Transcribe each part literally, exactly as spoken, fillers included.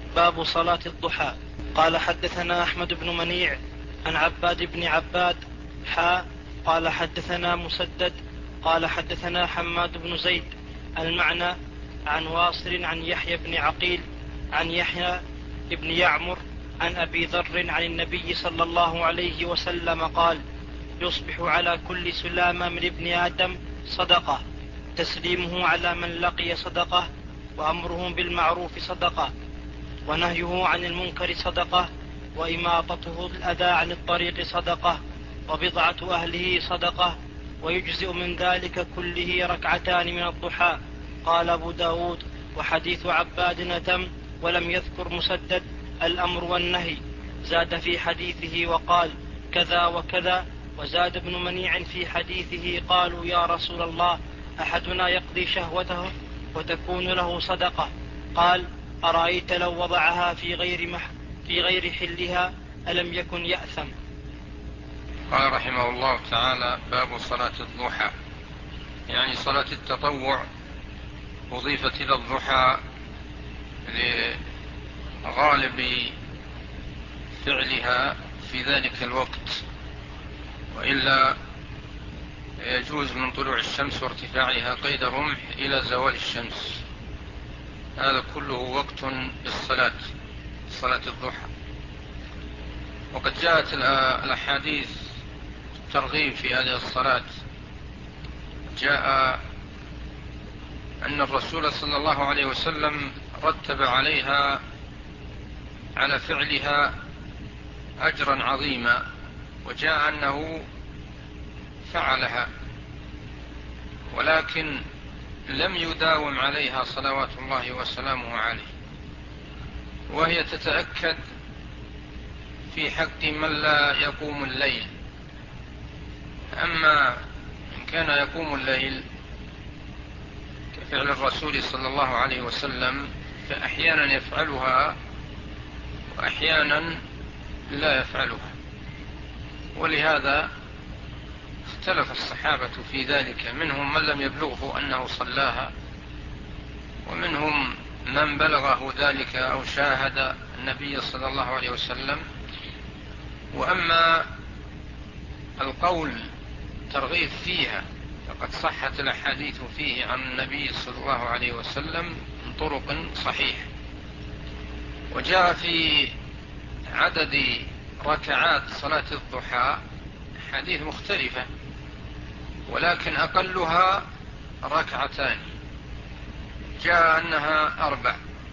باب صلاة الضحى. قال حدثنا أحمد بن منيع عن عباد بن عباد حا قال حدثنا مسدد قال حدثنا حماد بن زيد المعنى عن واصل عن يحيى بن عقيل عن يحيى بن يعمر عن أبي ذر عن النبي صلى الله عليه وسلم قال: يصبح على كل سلامة من ابن آدم صدقة، تسليمه على من لقي صدقة، وأمره بالمعروف صدقة، ونهيه عن المنكر صدقة، وإماطته الأذى عن الطريق صدقة، وبضعة أهله صدقة، ويجزئ من ذلك كله ركعتان من الضحى. قال أبو داود: وحديث عباد أتم، ولم يذكر مسدد الأمر والنهي. زاد في حديثه وقال كذا وكذا. وزاد ابن منيع في حديثه: قالوا يا رسول الله، أحدنا يقضي شهوته وتكون له صدقة؟ قال: أرأيت لو وضعها في غير, مح في غير حلها ألم يكن يأثم؟ قال رحمه الله تعالى: باب صلاة الضحى، يعني صلاة التطوع أضيفت إلى الضحى لغالب فعلها في ذلك الوقت، وإلا يجوز من طلوع الشمس وارتفاعها قيد رمح إلى زوال الشمس، هذا كله وقت للصلاة، صلاة الضحى. وقد جاءت الأحاديث الترغيب في هذه الصلاة. جاء أن الرسول صلى الله عليه وسلم رتب عليها على فعلها أجرا عظيما، وجاء أنه فعلها ولكن لم يداوم عليها صلوات الله وسلامه عليه، وهي تتأكد في حق من لا يقوم الليل. أما إن كان يقوم الليل كفعل الرسول صلى الله عليه وسلم فأحيانا يفعلها وأحيانا لا يفعلها، ولهذا اختلف الصحابة في ذلك، منهم من لم يبلغه أنه صلاها، ومنهم من بلغه ذلك أو شاهد النبي صلى الله عليه وسلم. وأما القول ترغيب فيها فقد صحت الأحاديث فيه عن النبي صلى الله عليه وسلم من طرق صحيحة، وجاء في عدد ركعات صلاة الضحى حديث مختلفة، ولكن أقلها ركعتان. جاء أنها أربع،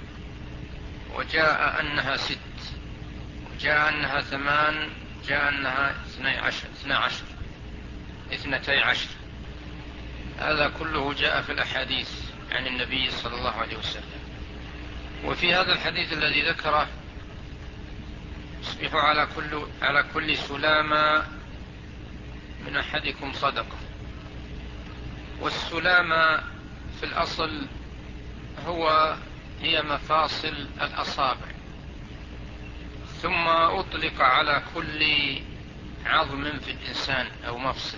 وجاء أنها ست، وجاء أنها ثمان، جاء أنها اثني عشر اثنى عشر اثنتي عشر. هذا كله جاء في الأحاديث عن النبي صلى الله عليه وسلم. وفي هذا الحديث الذي ذكره: يصبح على كل, على كل سلامة من أحدكم صدقة. والسلامة في الأصل هو هي مفاصل الأصابع، ثم أطلق على كل عظم في الإنسان أو مفصل.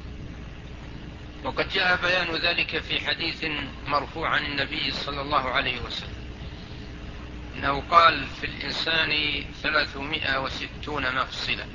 وقد جاء بيان ذلك في حديث مرفوع عن النبي صلى الله عليه وسلم، إنه قال: في الإنسان ثلاثمائة وستون مفصلا،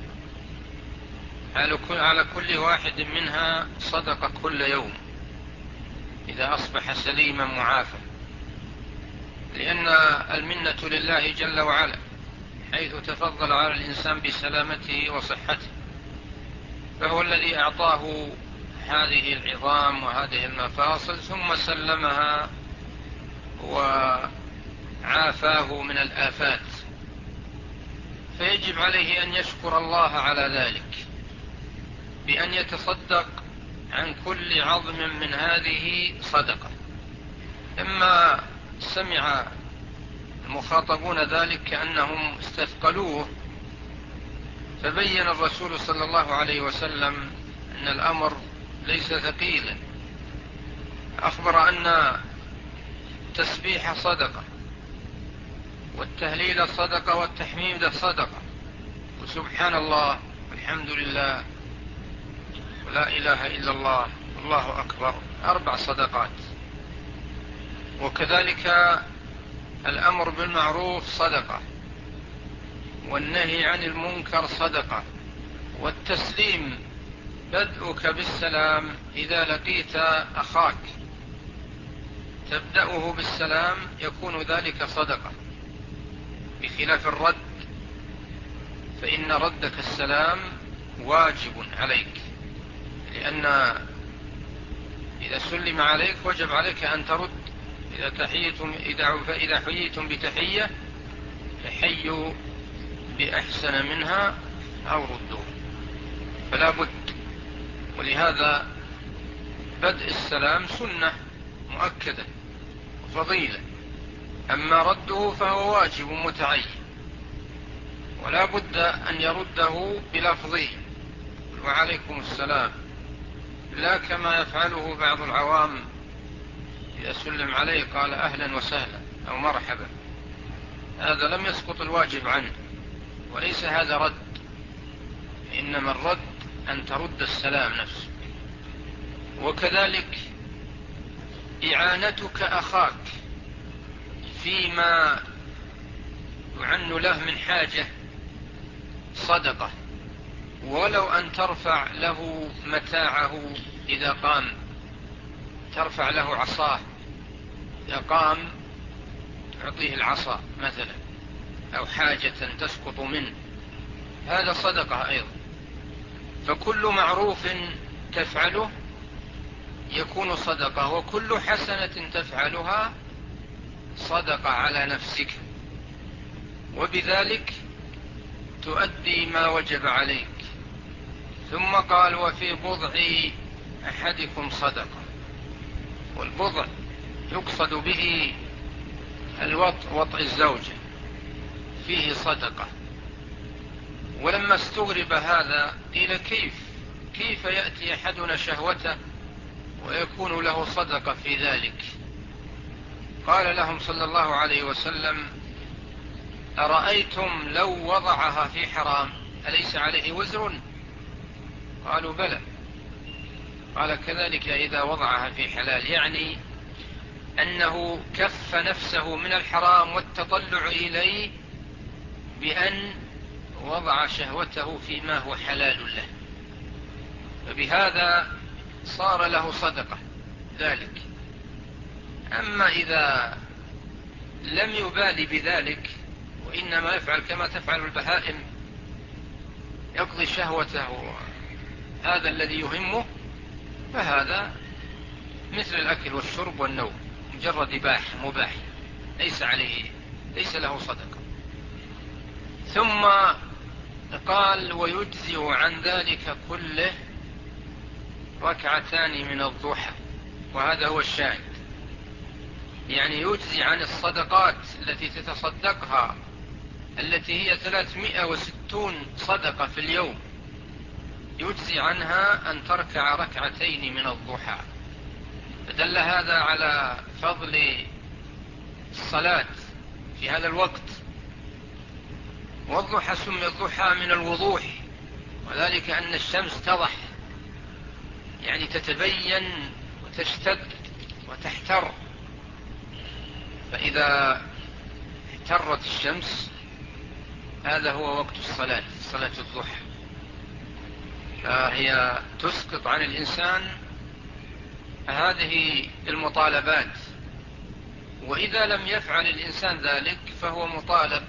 على كل واحد منها صدقة كل يوم إذا أصبح سليما معافى، لأن المنة لله جل وعلا، حيث تفضل على الإنسان بسلامته وصحته، فهو الذي أعطاه هذه العظام وهذه المفاصل ثم سلمها وعافاه من الآفات، فيجب عليه أن يشكر الله على ذلك بأن يتصدق عن كل عظم من هذه صدقة. إما سمع المخاطبون ذلك كأنهم استثقلوه، فبين الرسول صلى الله عليه وسلم أن الأمر ليس ثقيلا. أخبر أن التسبيح صدقة، والتهليل صدقة، والتحميد صدقة، وسبحان الله والحمد لله ولا إله إلا الله والله أكبر أربع صدقات. وكذلك الأمر بالمعروف صدقة، والنهي عن المنكر صدقة، والتسليم بدءك بالسلام إذا لقيت أخاك تبدأه بالسلام يكون ذلك صدقة، بخلاف الرد، فإن ردك السلام واجب عليك، لأن إذا سلم عليك وجب عليك أن ترد. إذا تحييتم إذا فإذا حييتم بتحية فحيوا بأحسن منها أو ردوا، فلا بد. ولهذا بدء السلام سنة مؤكدة وفضيلة، أما رده فهو واجب متعين، ولا بد أن يرده بلفظه وعليكم السلام، لا كما يفعله بعض العوام إذا سلم عليه قال أهلا وسهلا أو مرحبا، هذا لم يسقط الواجب عنه، وليس هذا رد، إنما الرد أن ترد السلام نفسه. وكذلك إعانتك أخاك فيما يعن له من حاجة صدقة، ولو أن ترفع له متاعه إذا قام، ترفع له عصاه إذا قام تعطيه العصا مثلا، أو حاجة تسقط منه، هذا صدقة أيضا. فكل معروف تفعله يكون صدقة، وكل حسنة تفعلها صدقة على نفسك، وبذلك تؤدي ما وجب عليك. ثم قال وفي بضع أحدكم صدقة، والبضع يقصد به الوطء، وطء الزوجة فيه صدقة. ولما استغرب هذا قيل كيف كيف يأتي أحدنا شهوته ويكون له صدقة في ذلك؟ قال لهم صلى الله عليه وسلم أرأيتم لو وضعها في حرام أليس عليه وزر؟ قالوا بلى. قال كذلك إذا وضعها في حلال، يعني أنه كف نفسه من الحرام والتطلع إليه بأن وضع شهوته فيما هو حلال له، فبهذا صار له صدقة ذلك. أما إذا لم يبالي بذلك وإنما يفعل كما تفعل البهائم، يقضي شهوته هذا الذي يهمه، فهذا مثل الأكل والشرب والنوم، مجرد إباح مباح، ليس عليه ليس له صدقة. ثم قال ويجزئ عن ذلك كله ركعتان من الضحى، وهذا هو الشاهد، يعني يجزي عن الصدقات التي تتصدقها التي هي ثلاثمائة وستون صدقة في اليوم، يجزي عنها أن تركع ركعتين من الضحى. فدل هذا على فضل الصلاة في هذا الوقت. والضحى سمي الضحى من الوضوح، وذلك أن الشمس تضح، يعني تتبين وتشتد وتحتر، فإذا احترت الشمس هذا هو وقت الصلاة، صلاة الضحى، فهي تسقط عن الإنسان هذه المطالبات. وإذا لم يفعل الإنسان ذلك فهو مطالب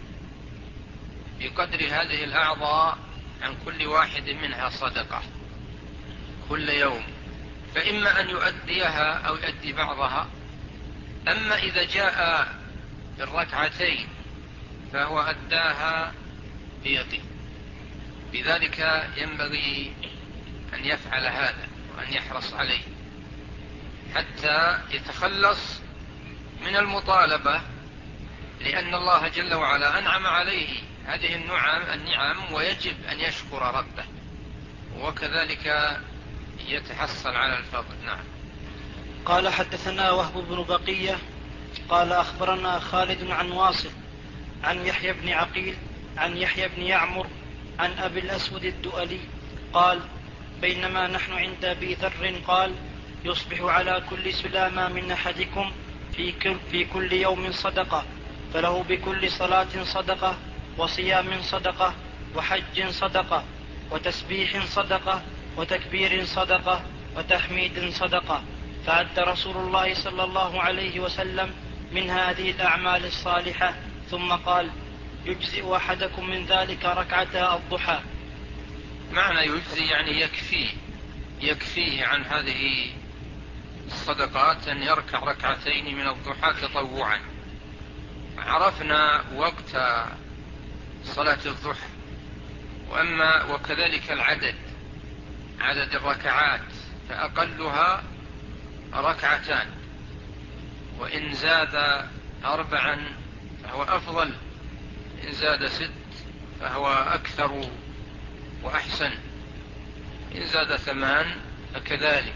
بقدر هذه الأعضاء عن كل واحد منها صدقة كل يوم، فإما أن يؤديها أو يؤدي بعضها. أما إذا جاء بالركعتين فهو أداها بيقين، بذلك ينبغي أن يفعل هذا وأن يحرص عليه حتى يتخلص من المطالبة، لأن الله جل وعلا أنعم عليه هذه النعم النعم ويجب أن يشكر ربه، وكذلك يتحصل على الفضل. نعم. قال حدثنا وهب بن بقية قال أخبرنا خالد عن واصل عن يحيى بن عقيل عن يحيى بن يعمر عن أبي الأسود الدؤلي قال بينما نحن عند أبي ذر قال يصبح على كل سلامة من أحدكم في كل, في كل يوم صدقة، فله بكل صلاة صدقة، وصيام صدقة، وحج صدقة، وتسبيح صدقة، وتكبير صدقة، وتحميد صدقة. فعد رسول الله صلى الله عليه وسلم من هذه الأعمال الصالحة، ثم قال: يجزئ أحدكم من ذلك ركعتا الضحى. معنى يجزي يعني يكفيه يكفيه عن هذه الصدقات أن يركع ركعتين من الضحى تطوعا. عرفنا وقت صلاة الضحى، وأما وكذلك العدد عدد الركعات، فأقلها ركعتان، وإن زاد أربعا فهو أفضل، إن زاد ست فهو أكثر وأحسن، إن زاد ثمان فكذلك،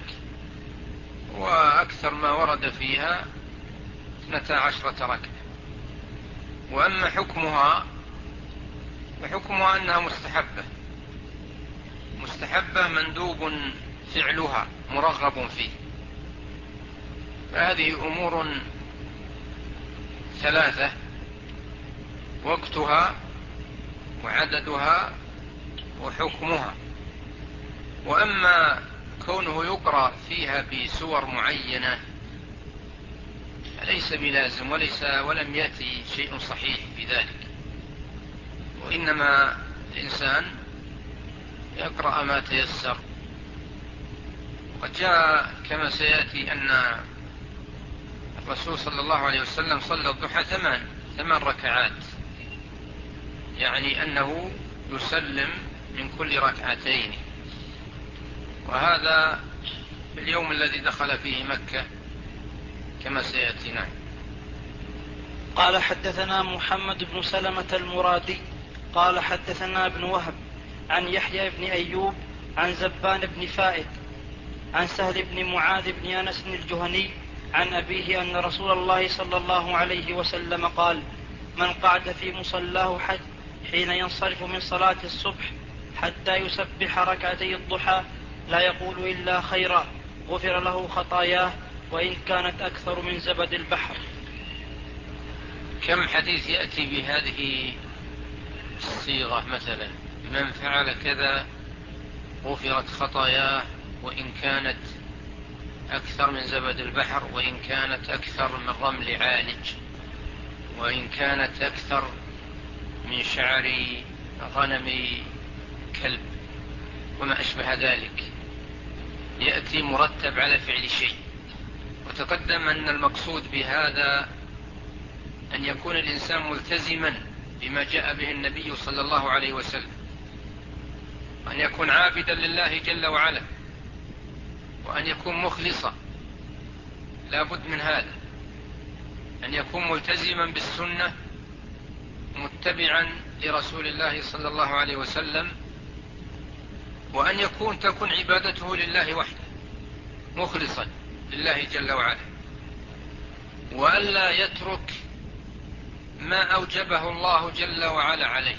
وأكثر ما ورد فيها اثنتا عشرة ركعة. وأما حكمها فحكمها أنها مستحبة مستحبة مندوب فعلها مرغب فيه. فهذه أمور ثلاثة: وقتها، وعددها، وحكمها. وأما كونه يقرأ فيها بسور معينة فليس بلازم، وليس ولم يأتي شيء صحيح في ذلك، وإنما الإنسان يقرأ ما تيسر. وقد جاء كما سيأتي أن الرسول صلى الله عليه وسلم صلى الضحى ثمان ثمان ركعات، يعني أنه يسلم من كل ركعتين، وهذا في اليوم الذي دخل فيه مكة كما سيأتي. نعم. قال: حدثنا محمد بن سلمة المرادي قال حدثنا ابن وهب عن يحيى بن أيوب عن زبان بن فائد عن سهل بن معاذ بن أنس الجهني عن أبيه أن رسول الله صلى الله عليه وسلم قال: من قعد في مصلاه حج حين ينصرف من صلاة الصبح حتى يسبح ركعتي الضحى لا يقول إلا خيرا غفر له خطاياه وإن كانت أكثر من زبد البحر. كم حديث يأتي بهذه الصيغة؟ مثلا: من فعل كذا غفرت خطاياه وإن كانت أكثر من زبد البحر، وإن كانت أكثر من رمل عالج، وإن كانت أكثر من شعر غنم كلب، وما أشبه ذلك. يأتي مرتب على فعل شيء. وتقدم أن المقصود بهذا أن يكون الإنسان ملتزما بما جاء به النبي صلى الله عليه وسلم، وأن يكون عابدا لله جل وعلا، وأن يكون مخلصا. لا بد من هذا، أن يكون ملتزما بالسنة متبعا لرسول الله صلى الله عليه وسلم، وأن يكون تكون عبادته لله وحده مخلصا لله جل وعلا، وألا يترك ما أوجبه الله جل وعلا عليه،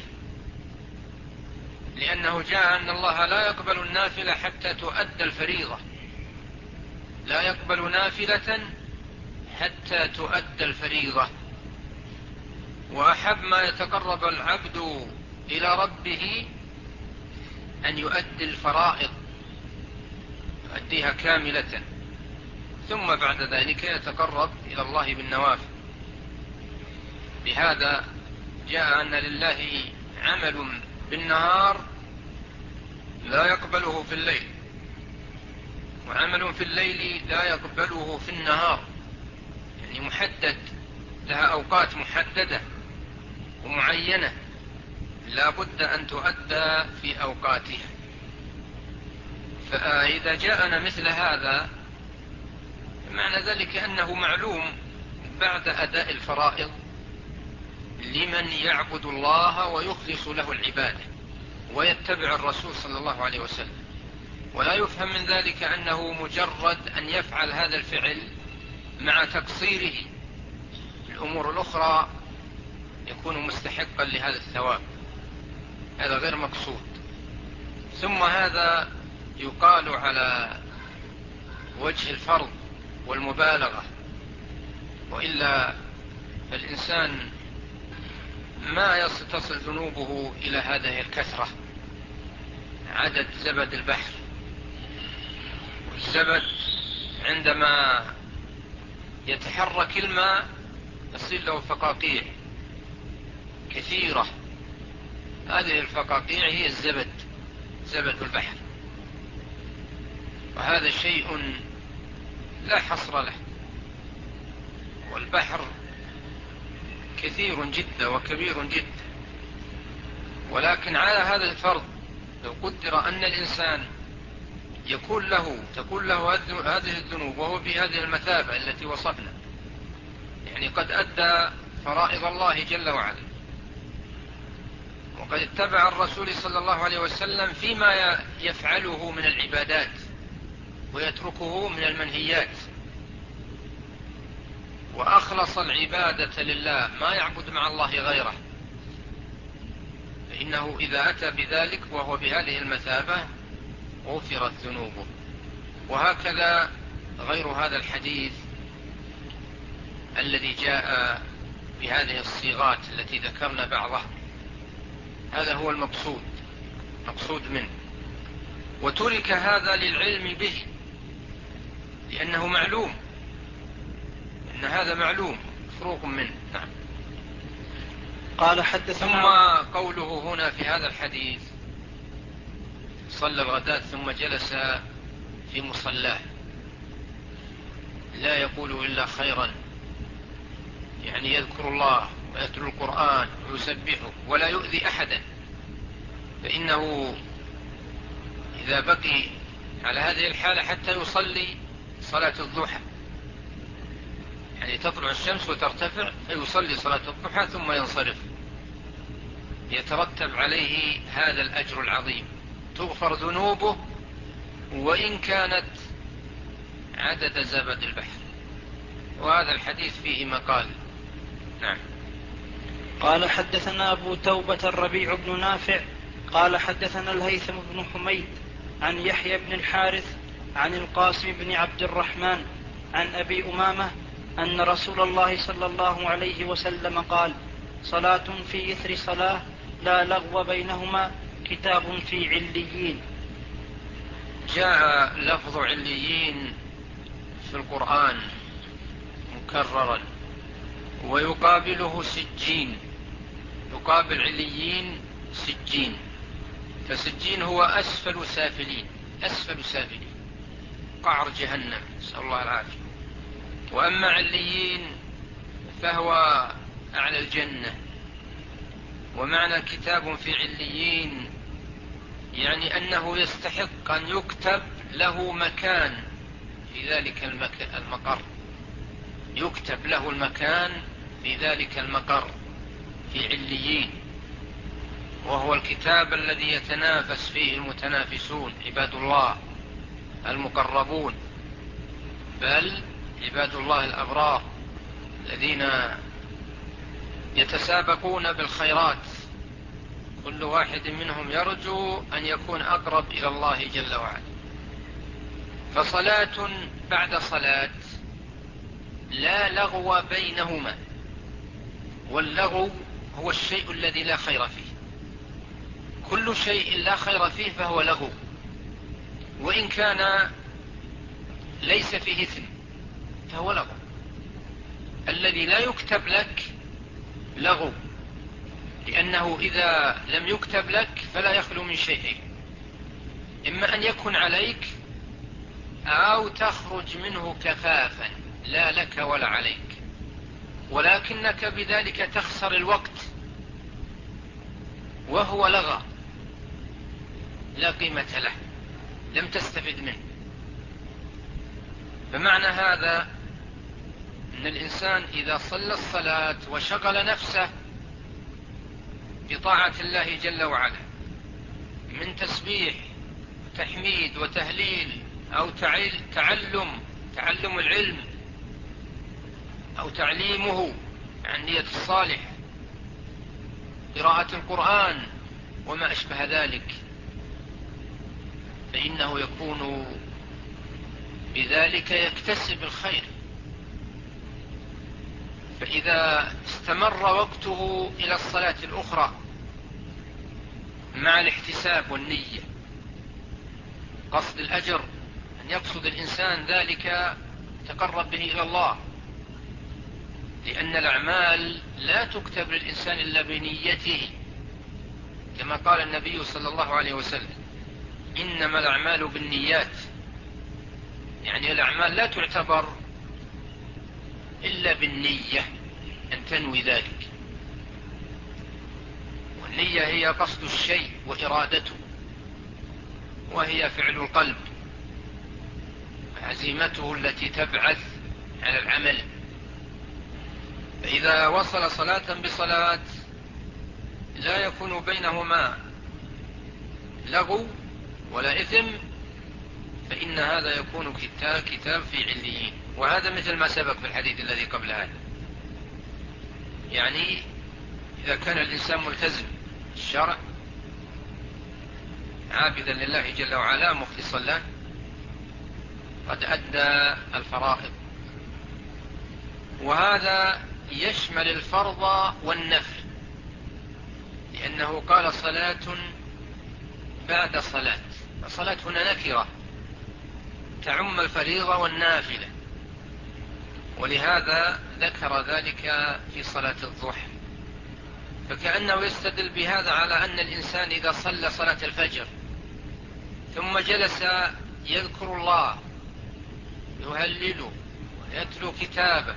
لأنه جاء أن الله لا يقبل النافلة حتى تؤدى الفريضة، لا يقبل نافلة حتى تؤدى الفريضة. وأحب ما يتقرب العبد إلى ربه أن يؤدي الفرائض، يؤديها كاملة، ثم بعد ذلك يتقرب إلى الله بالنوافل. بهذا جاء أن لله عمل بالنهار لا يقبله في الليل، وعمل في الليل لا يقبله في النهار، يعني محدد، لها أوقات محددة ومعينة لا بد أن تؤدى في أوقاتها. فإذا جاءنا مثل هذا معنى ذلك أنه معلوم بعد أداء الفرائض لمن يعبد الله ويخلص له العبادة ويتبع الرسول صلى الله عليه وسلم. ولا يفهم من ذلك أنه مجرد أن يفعل هذا الفعل مع تقصيره الأمور الأخرى يكون مستحقا لهذا الثواب، هذا غير مقصود. ثم هذا يقال على وجه الفرض والمبالغة، وإلا فالإنسان ما تصل ذنوبه إلى هذه الكثرة، عدد زبد البحر. والزبد عندما يتحرك الماء يصير له فقاقيع كثيرة، هذه الفقاقيع هي الزبد، زبد البحر. وهذا شيء لا حصر له، والبحر كثير جدا وكبير جدا. ولكن على هذا الفرض لو قدر أن الإنسان يكون له تكون له هذه الذنوب وهو في هذه المثابة التي وصفنا، يعني قد أدى فرائض الله جل وعلا، وقد اتبع الرسول صلى الله عليه وسلم فيما يفعله من العبادات ويتركه من المنهيات، وأخلص العبادة لله ما يعبد مع الله غيره، فإنه إذا أتى بذلك وهو بهذه المثابة غفرت ذنوبه. وهكذا غير هذا الحديث الذي جاء بهذه الصيغات التي ذكرنا بعضها، هذا هو المقصود مقصود منه. وترك هذا للعلم به، لأنه معلوم إن هذا معلوم مفروغ منه. نعم. قال حدثنا. ثم قوله هنا في هذا الحديث صلى الغداة ثم جلس في مصلاه لا يقول إلا خيرا، يعني يذكر الله ويتلو القرآن ويسبحه ولا يؤذي أحدا، فإنه إذا بقي على هذه الحالة حتى يصلي صلاة الضحى، يعني تطلع الشمس وترتفع فيصلي صلاة الضحى ثم ينصرف، يترتب عليه هذا الأجر العظيم، تغفر ذنوبه وإن كانت عدد زبد البحر. وهذا الحديث فيه مقال. نعم. قال حدثنا أبو توبة الربيع بن نافع قال حدثنا الهيثم بن حميد عن يحيى بن الحارث عن القاسم بن عبد الرحمن عن أبي أمامة أن رسول الله صلى الله عليه وسلم قال: صلاة في إثر صلاة لا لغو بينهما كتاب في عليين. جاء لفظ عليين في القرآن مكررا، ويقابله سجين، يقابل عليين سجين، فسجين هو أسفل سافلين، أسفل سافلين قعر جهنم، نسأل الله العافية. وأما عليين فهو أعلى الجنة. ومعنى كتاب في عليين يعني أنه يستحق أن يكتب له مكان في ذلك المقر، يكتب له المكان في ذلك المقر في عليين، وهو الكتاب الذي يتنافس فيه المتنافسون، عباد الله المقربون، بل عباد الله الأبرار الذين يتسابقون بالخيرات، كل واحد منهم يرجو أن يكون أقرب إلى الله جل وعلا. فصلاة بعد صلاة لا لغو بينهما، واللغو هو الشيء الذي لا خير فيه، كل شيء لا خير فيه فهو لغو، وإن كان ليس فيه إثم فهو لغو. الذي لا يكتب لك لغو، لأنه إذا لم يكتب لك فلا يخلو من شيئين: إما أن يكون عليك أو تخرج منه كفافا لا لك ولا عليك، ولكنك بذلك تخسر الوقت وهو لغى لا قيمة له، لم تستفد منه. فمعنى هذا أن الإنسان إذا صلى الصلاة وشغل نفسه بطاعة الله جل وعلا من تسبيح تحميد وتهليل أو تعلم تعلم العلم أو تعليمه عن نية الصالح، قراءة القرآن وما أشبه ذلك، فإنه يكون بذلك يكتسب الخير، فإذا استمر وقته إلى الصلاة الأخرى مع الاحتساب والنية قصد الأجر، أن يقصد الإنسان ذلك تقرب به إلى الله، لأن الأعمال لا تكتب للإنسان إلا بنيته، كما قال النبي صلى الله عليه وسلم: إنما الأعمال بالنيات. يعني الأعمال لا تعتبر إلا بالنية، أن تنوي ذلك. والنية هي قصد الشيء وإرادته، وهي فعل القلب، عزيمته التي تبعث على العمل. فإذا وصل صلاة بصلاة لا يكون بينهما لغو ولا إثم، فإن هذا يكون كتاب, كتاب في عليين. وهذا مثل ما سبق في الحديث الذي قبل هذا. يعني إذا كان الإنسان ملتزم الشرع عابدا لله جل وعلا مخلصا له قد أدى الفرائض. وهذا يشمل الفرض والنفل، لأنه قال صلاة بعد صلاة، الصلاة هنا نكرة تعم الفريضة والنافلة، ولهذا ذكر ذلك في صلاة الضحى. فكأنه يستدل بهذا على أن الإنسان إذا صلى صلاة الفجر ثم جلس يذكر الله يهلله ويتلو كتابه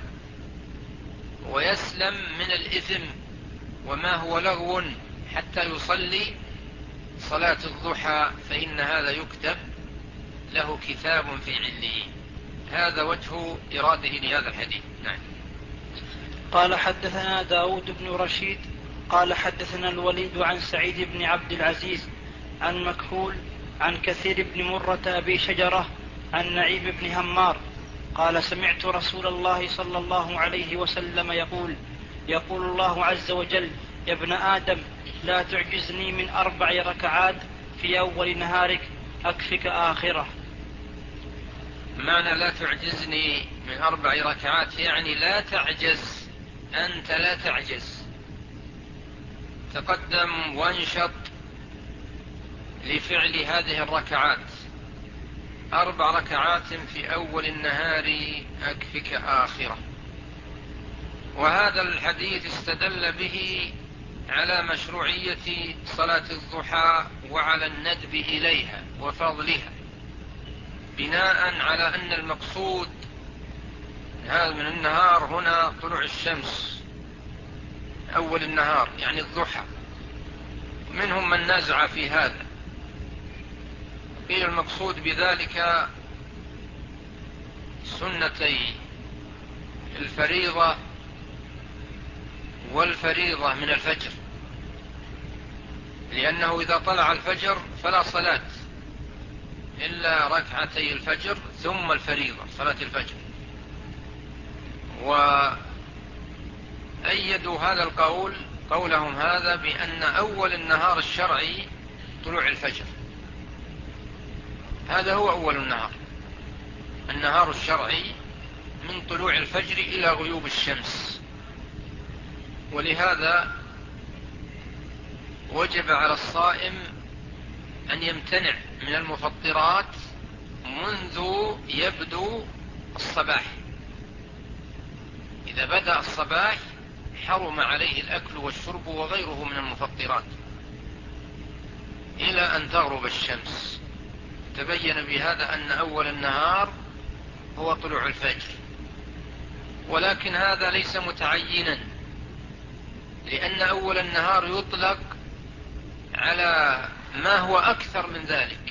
ويسلم من الإثم وما هو لغو حتى يصلي صلاة الضحى، فإن هذا يكتب له كتاب في عليين. هذا وجه إراده لهذا الحديث. نعم. قال حدثنا داود بن رشيد قال حدثنا الوليد عن سعيد بن عبد العزيز عن مكحول عن كثير بن مرة أبي شجرة عن نعيم بن همار قال سمعت رسول الله صلى الله عليه وسلم يقول يقول الله عز وجل: يا ابن آدم لا تعجزني من أربع ركعات في أول نهارك أكفك آخرة. معنى لا تعجزني من أربع ركعات يعني لا تعجز، أنت لا تعجز، تقدم وانشط لفعل هذه الركعات. أربع ركعات في أول النهار أكفك آخرة. وهذا الحديث استدل به على مشروعية صلاة الضحى وعلى الندب إليها وفضلها، بناء على أن المقصود من النهار هنا طلوع الشمس أول النهار يعني الضحى. منهم من نزع في هذا، قيل المقصود بذلك سنتي الفريضة والفريضة من الفجر، لأنه إذا طلع الفجر فلا صلاة إلا ركعتي الفجر ثم الفريضة صلاة الفجر. وأيدوا هذا القول قولهم هذا بأن أول النهار الشرعي طلوع الفجر، هذا هو أول النهار، النهار الشرعي من طلوع الفجر إلى غيوب الشمس. ولهذا وجب على الصائم أن يمتنع من المفطرات منذ يبدو الصباح. إذا بدأ الصباح حرم عليه الأكل والشرب وغيره من المفطرات إلى أن تغرب الشمس. تبين بهذا أن أول النهار هو طلوع الفجر، ولكن هذا ليس متعينا، لأن أول النهار يطلق على ما هو أكثر من ذلك،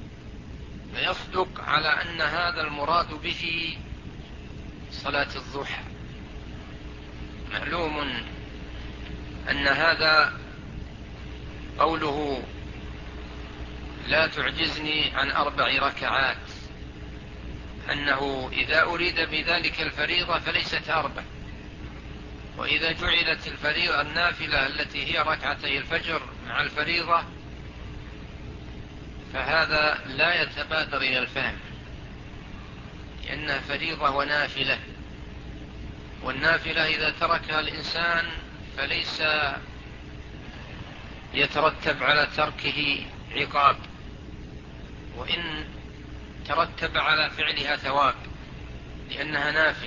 فيصدق على أن هذا المراد به صلاة الضحى. معلوم أن هذا قوله لا تعجزني عن أربع ركعات، أنه إذا أريد بذلك الفريضة فليست أربع، وإذا جعلت الفريضة النافلة التي هي ركعتي الفجر مع الفريضة فهذا لا يتبادر إلى الفهم، لأنها فريضة ونافلة. والنافلة إذا تركها الإنسان فليس يترتب على تركه عقاب، وإن ترتب على فعلها ثواب لأنها نافلة،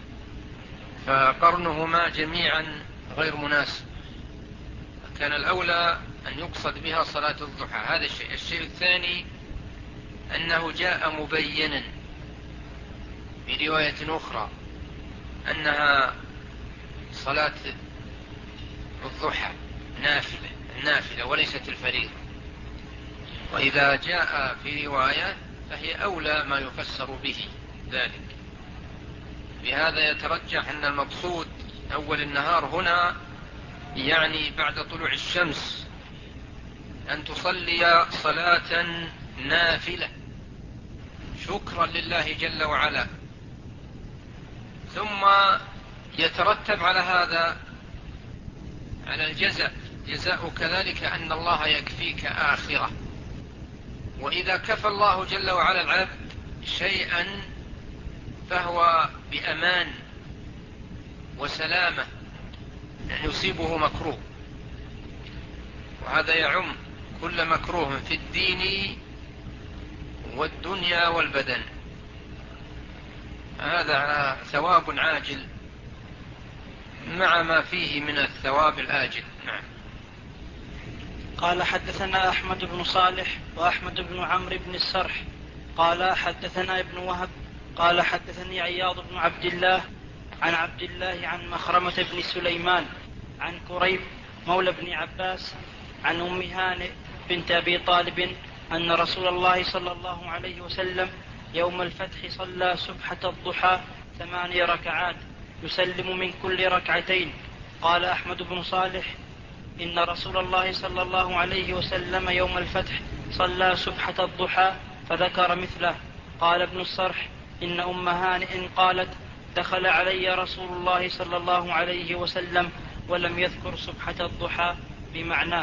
فقرنهما جميعا غير مناسب. كان الأولى أن يقصد بها صلاة الضحى. هذا الشيء. الشيء الثاني أنه جاء مبينا في رواية أخرى أنها صلاة الضحى نافلة النافلة وليست الفريضة، وإذا جاء في رواية فهي أولى ما يفسر به ذلك. بهذا يترجح أن المقصود أول النهار هنا يعني بعد طلوع الشمس، أن تصلي صلاة نافلة شكرا لله جل وعلا، ثم يترتب على هذا على الجزاء جزاء كذلك أن الله يكفيك آخرة. وإذا كفى الله جل وعلا العبد شيئا فهو بأمان وسلامة يعني يصيبه مكروه، وهذا يعم كل مكروه في الدين والدنيا والبدن. هذا ثواب عاجل مع ما فيه من الثواب الآجل. نعم. قال حدثنا أحمد بن صالح وأحمد بن عمرو بن السرح قال حدثنا ابن وهب قال حدثني عياض بن عبد الله عن عبد الله عن مخرمة بن سليمان عن كريب مولى بن عباس عن أم هانئ بنت أبي طالب أن رسول الله صلى الله عليه وسلم يوم الفتح صلى سبحة الضحى ثماني ركعات يسلم من كل ركعتين. قال أحمد بن صالح إن رسول الله صلى الله عليه وسلم يوم الفتح صلى سبحة الضحى فذكر مثله. قال ابن الصرح إن أم هانئ قالت دخل علي رسول الله صلى الله عليه وسلم ولم يذكر سبحة الضحى بمعناه.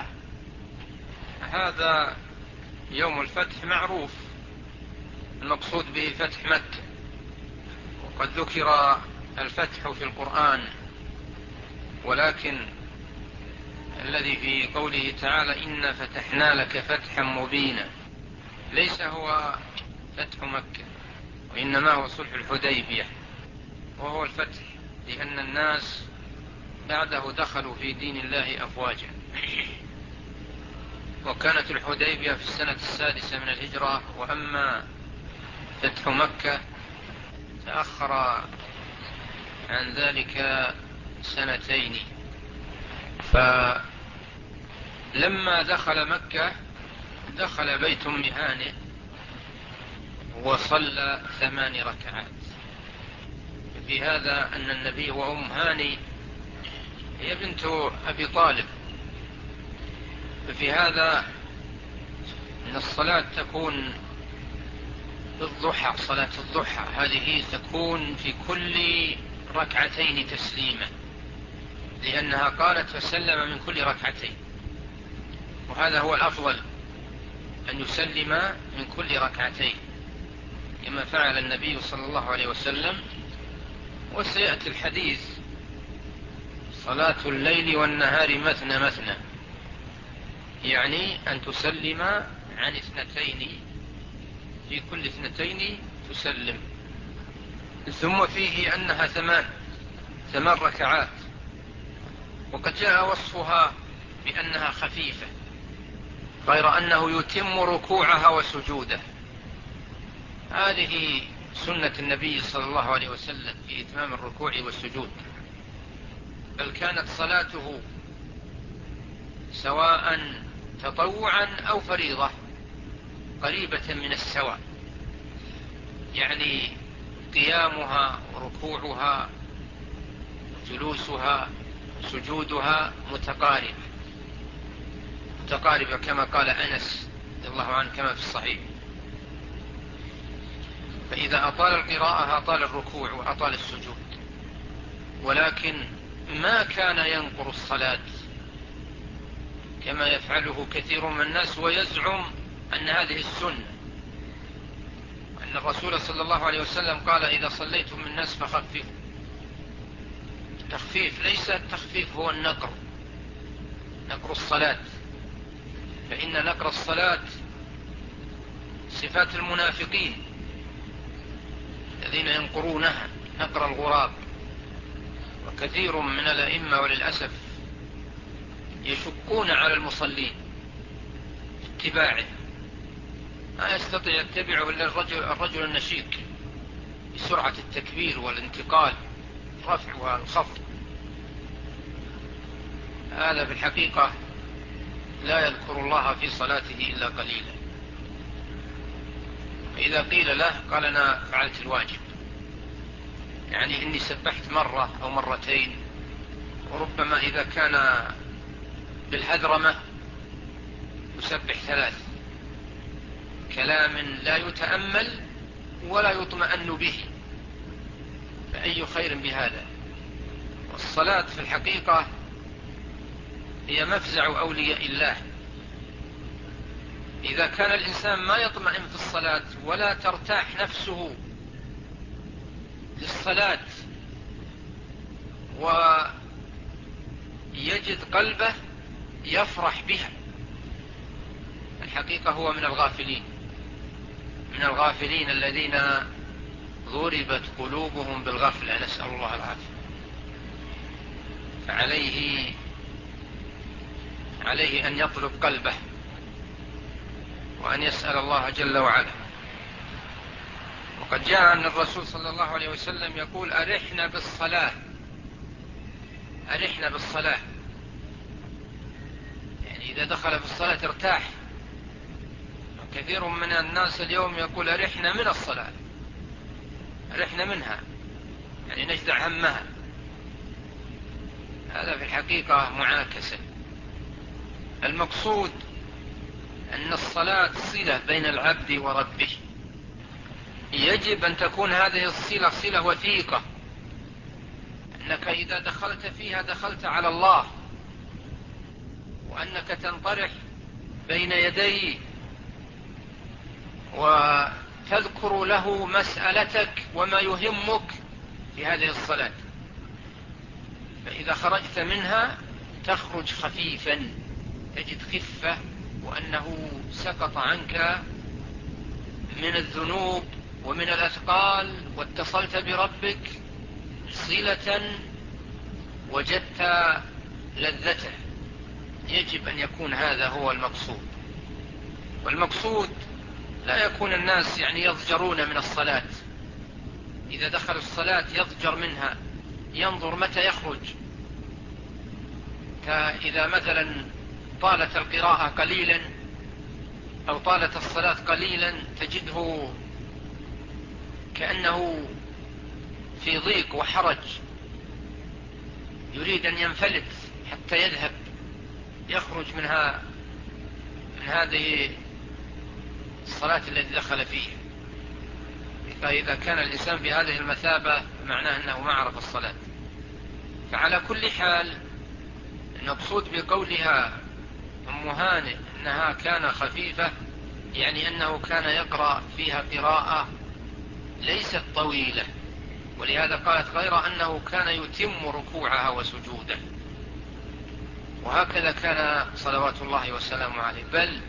هذا يوم الفتح معروف، المقصود به فتح مكة، وقد ذكر الفتح في القرآن، ولكن الذي في قوله تعالى إنا فتحنا لك فتحا مبينا ليس هو فتح مكة، وإنما هو صلح الحديبية، وهو الفتح لأن الناس بعده دخلوا في دين الله أفواجا. وكانت الحديبية في السنة السادسة من الهجرة، وأما فتح مكة تأخر عن ذلك سنتين. فلما دخل مكة دخل بيت أم هانئ وصلى ثمان ركعات. في هذا أن النبي وأم هانئ هي بنت أبي طالب، ففي هذا أن الصلاة تكون بالضحى، صلاة الضحى هذه تكون في كل ركعتين تسليمة، لأنها قالت فسلم من كل ركعتين، وهذا هو الأفضل أن يسلم من كل ركعتين كما فعل النبي صلى الله عليه وسلم. وسيأتي الحديث صلاة الليل والنهار مثنى مثنى، يعني أن تسلم عن اثنتين في كل اثنتين تسلم. ثم فيه أنها ثمان ثمان ركعات، وقد جاء وصفها بأنها خفيفة، غير أنه يتم ركوعها وسجوده. هذه سنة النبي صلى الله عليه وسلم في إتمام الركوع والسجود، بل كانت صلاته سواء تطوعا أو فريضة قريبة من السواء، يعني قيامها وركوعها جلوسها سجودها متقاربة متقاربة كما قال أنس رضي الله عنه كما في الصحيح. فإذا أطال القراءة أطال الركوع وأطال السجود، ولكن ما كان ينقر الصلاة كما يفعله كثير من الناس ويزعم أن هذه السنة، أن الرسول صلى الله عليه وسلم قال إذا صليتم الناس فخففوا، التخفيف ليس التخفيف هو النقر، نقر الصلاة، فإن نقر الصلاة صفات المنافقين الذين ينقرونها نقر الغراب. وكثير من الأئمة وللأسف يشقون على المصلين اتباعه، ما يستطيع يتبعه إلا الرجل, الرجل النشيك بسرعة التكبير والانتقال، الرفع والخفض. هذا في الحقيقة لا يذكر الله في صلاته إلا قليلا. إذا قيل له قال أنا فعلت الواجب، يعني إني سبحت مرة أو مرتين، وربما إذا كان بالهذرمة يسبح ثلاث، كلام لا يتأمل ولا يطمئن به، فأي خير بهذا. والصلاة في الحقيقة هي مفزع أولياء الله. إذا كان الإنسان ما يطمئن في الصلاة ولا ترتاح نفسه للصلاة ويجد قلبه يفرح بها، الحقيقة هو من الغافلين، من الغافلين الذين ضربت قلوبهم بالغفلة، نسأل الله العافية. فعليه عليه أن يطلب قلبه وأن يسأل الله جل وعلا. وقد جاء أن الرسول صلى الله عليه وسلم يقول أرحنا بالصلاة، أرحنا بالصلاة، يعني إذا دخل في الصلاة ارتاح. كثير من الناس اليوم يقول أرحنا من الصلاة، أرحنا منها، يعني نجدع همها. هذا في الحقيقة معاكسة. المقصود أن الصلاة صلة بين العبد وربه، يجب أن تكون هذه الصلة صلة وثيقة، أنك إذا دخلت فيها دخلت على الله، وأنك تنطرح بين يديه وتذكر له مسألتك وما يهمك في هذه الصلاة. فإذا خرجت منها تخرج خفيفا، تجد خفة، وأنه سقط عنك من الذنوب ومن الأثقال، واتصلت بربك صلة وجدت لذته. يجب أن يكون هذا هو المقصود. والمقصود لا يكون الناس يعني يضجرون من الصلاة، إذا دخل الصلاة يضجر منها، ينظر متى يخرج. فإذا مثلا طالت القراءة قليلا أو طالت الصلاة قليلا تجده كأنه في ضيق وحرج، يريد أن ينفلت حتى يذهب، يخرج منها من هذه الصلاة التي دخل فيها. فإذا كان الإنسان بهذه المثابة معناه أنه ما عرف الصلاة. فعلى كل حال المقصود بقولها أم هانئ أنها كان خفيفة، يعني أنه كان يقرأ فيها قراءة ليست طويلة، ولهذا قالت غير أنه كان يتم ركوعها وسجوده. وهكذا كان صلوات الله وسلامه عليه. بل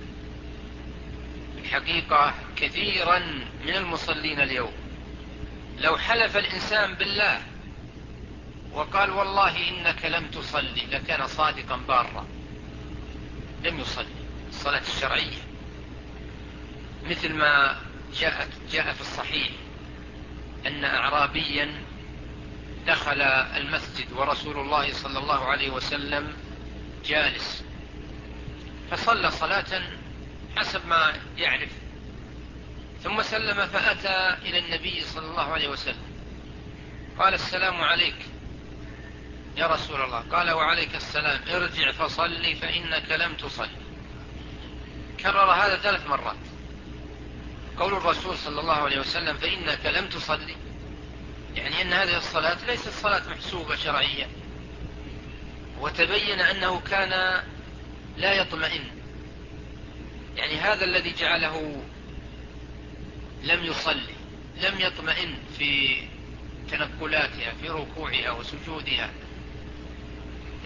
الحقيقة كثيرا من المصلين اليوم لو حلف الإنسان بالله وقال والله إنك لم تصلي لكان صادقا بارا، لم يصلي الصلاة الشرعية، مثل ما جاءت جاء في الصحيح أن أعرابيا دخل المسجد ورسول الله صلى الله عليه وسلم جالس، فصلى صلاة حسب ما يعرف، ثم سلم فأتى إلى النبي صلى الله عليه وسلم قال السلام عليك يا رسول الله. قال وعليك السلام، ارجع فصلي فإنك لم تصلي. كرر هذا ثلاث مرات. قول الرسول صلى الله عليه وسلم فإنك لم تصلي، يعني أن هذه الصلاة ليست صلاة محسوبة شرعية. وتبين أنه كان لا يطمئن، يعني هذا الذي جعله لم يصلي، لم يطمئن في تنقلاتها في ركوعها وسجودها،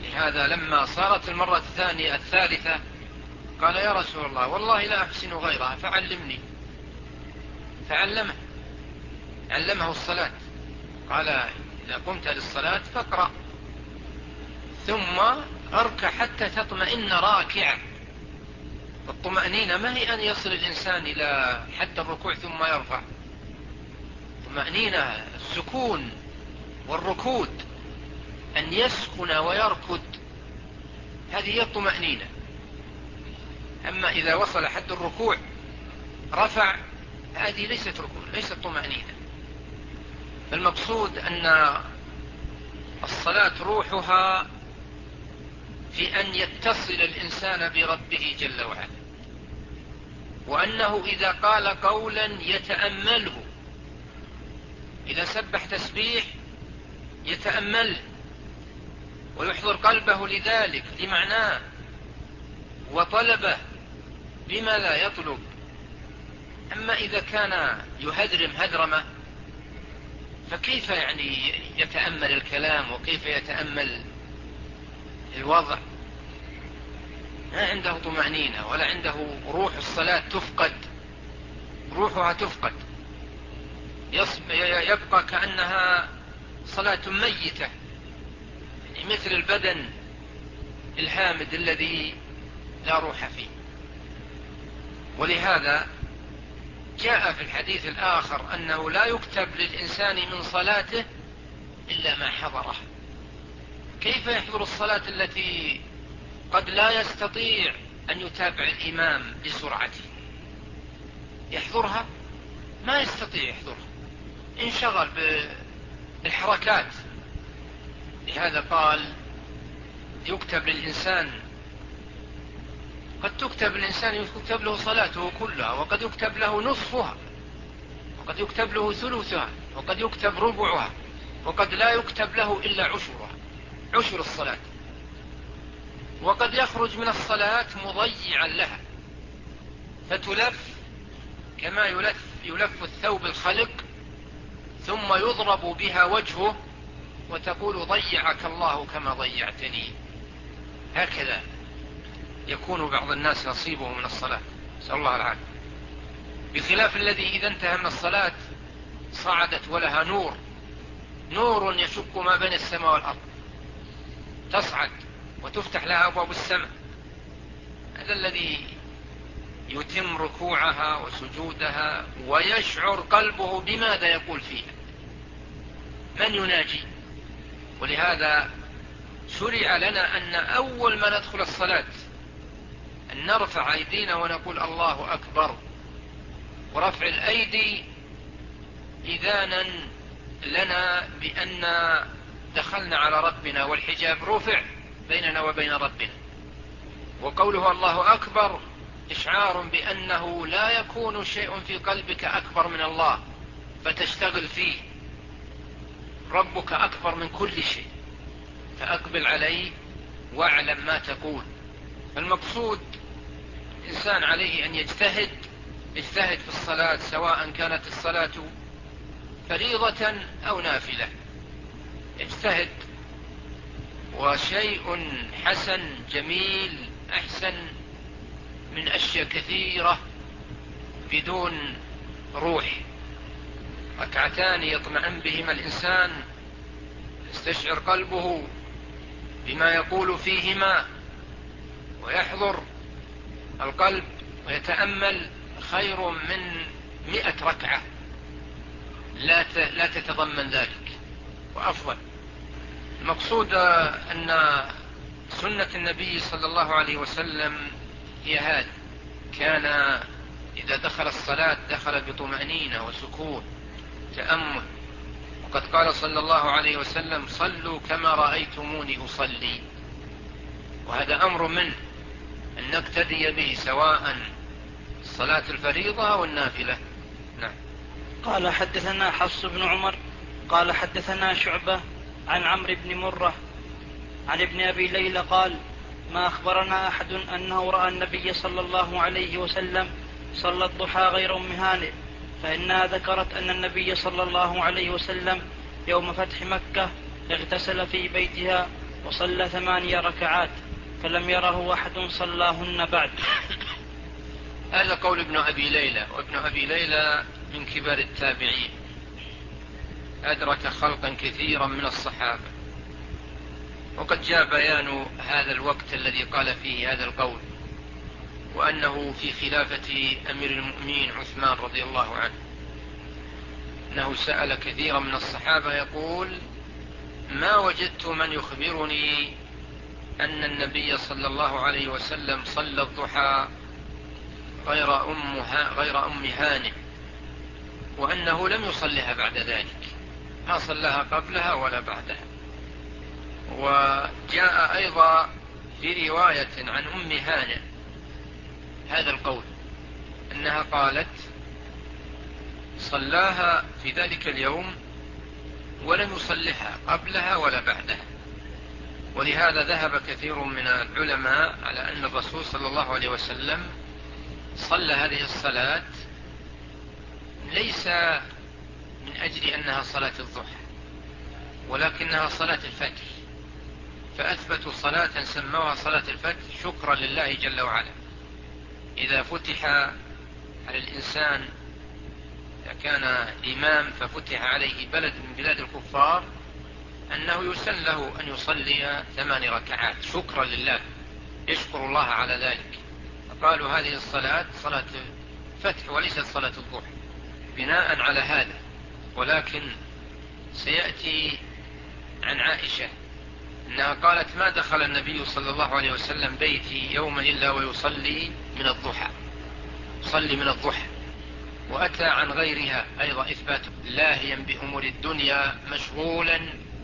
لهذا لما صارت المرة الثانية الثالثة قال يا رسول الله والله لا أحسن غيرها فعلمني، فعلمه علمه الصلاة. قال إذا قمت للصلاة فاقرأ ثم اركع حتى تطمئن راكعا. الطمأنينة ما هي أن يصل الإنسان إلى حد الركوع ثم يرفع. الطمأنينة السكون والركود، أن يسكن ويركد، هذه هي الطمأنينة. أما إذا وصل حد الركوع رفع، هذه ليست ركوع، ليست طمأنينة. فالمقصود أن الصلاة روحها في أن يتصل الإنسان بربه جل وعلا، وأنه إذا قال قولا يتأمله، إذا سبح تسبيح يتأمله ويحضر قلبه لذلك لمعناه وطلبه بما لا يطلب. أما إذا كان يهدرم هدرمه فكيف يعني يتأمل الكلام وكيف يتأمل الوضع؟ ما عنده طمأنينة ولا عنده روح الصلاة، تفقد روحها، تفقد، يبقى كأنها صلاة ميتة، يعني مثل البدن الهامد الذي لا روح فيه. ولهذا جاء في الحديث الآخر أنه لا يكتب للإنسان من صلاته إلا ما حضره. كيف يحضر الصلاة التي قد لا يستطيع أن يتابع الإمام بسرعته؟ يحضرها؟ ما يستطيع يحضرها، انشغل بالحركات. لهذا قال يكتب للإنسان، قد تكتب الإنسان يكتب له صلاته كلها، وقد يكتب له نصفها، وقد يكتب له ثلثها، وقد يكتب ربعها، وقد لا يكتب له إلا عشرها، عشر الصلاة. وقد يخرج من الصلاة مضيعا لها فتلف كما يلف, يلف الثوب الخلق، ثم يضرب بها وجهه وتقول ضيعك الله كما ضيعتني. هكذا يكون بعض الناس نصيبه من الصلاة، نسأل الله العافية. بخلاف الذي إذا انتهى من الصلاة صعدت ولها نور، نور يشق ما بين السماء والأرض، تصعد وتفتح لها أبواب السماء. هذا الذي يتم ركوعها وسجودها ويشعر قلبه بماذا يقول فيها، من يناجي. ولهذا شرع لنا أن أول ما ندخل الصلاة أن نرفع أيدينا ونقول الله أكبر، ورفع الأيدي إذانا لنا بأن دخلنا على ربنا والحجاب رفع بيننا وبين ربنا. وقوله الله أكبر إشعار بأنه لا يكون شيء في قلبك أكبر من الله فتشتغل فيه، ربك أكبر من كل شيء، فأقبل عليه واعلم ما تقول. المقصود الإنسان عليه أن يجتهد يجتهد في الصلاة، سواء كانت الصلاة فريضة أو نافلة، يجتهد. وشيء حسن جميل أحسن من أشياء كثيرة بدون روح. ركعتان يطمئن بهما الإنسان، يستشعر قلبه بما يقول فيهما ويحضر القلب ويتأمل، خير من مئة ركعة لا لا تتضمن ذلك، وأفضل. المقصود أن سنة النبي صلى الله عليه وسلم هي هذه، كان إذا دخل الصلاة دخل بطمأنينة وسكون تأمل. وقد قال صلى الله عليه وسلم صلوا كما رأيتموني أصلي، وهذا أمر منه أن نقتدي به سواء صلاة الفريضة أو النافلة. نعم. قال حدثنا حفص بن عمر قال حدثنا شعبة عن عمرو بن مرة عن ابن أبي ليلى قال ما أخبرنا أحد أنه رأى النبي صلى الله عليه وسلم صلى الضحى غير أم هانئ، فإنها ذكرت أن النبي صلى الله عليه وسلم يوم فتح مكة اغتسل في بيتها وصلى ثماني ركعات فلم يره أحد صلاهن بعد. هذا قول ابن أبي ليلى، وابن أبي ليلى من كبار التابعين، أدرك خلقا كثيرا من الصحابة، وقد جاء بيان هذا الوقت الذي قال فيه هذا القول، وأنه في خلافة أمير المؤمنين عثمان رضي الله عنه، أنه سأل كثيرا من الصحابة يقول: ما وجدت من يخبرني أن النبي صلى الله عليه وسلم صلى الضحى غير أم غير أم هانئ، وأنه لم يصلها بعد ذلك، ما صلها قبلها ولا بعدها. وجاء أيضا في رواية عن أم هانئ هذا القول، أنها قالت: صلاها في ذلك اليوم ولم يصلها قبلها ولا بعدها. ولهذا ذهب كثير من العلماء على أن الرسول صلى الله عليه وسلم صلى هذه الصلاة ليس من أجل أنها صلاة الضحى، ولكنها صلاة الفجر، فأثبتوا صلاة سموها صلاة الفجر شكرا لله جل وعلا. إذا فتح على الإنسان، إذا كان إمام ففتح عليه بلد من بلاد الكفار، أنه يسن له أن يصلي ثمان ركعات شكرا لله، يشكر الله على ذلك. فقالوا هذه الصلاة صلاة فتح وليست صلاة الضحى بناء على هذا. ولكن سيأتي عن عائشة أنها قالت: ما دخل النبي صلى الله عليه وسلم بيتي يوما إلا ويصلي من الضحى، يصلي من الضحى. وأتى عن غيرها أيضا إثبات لاهيا بأمور الدنيا مشغولا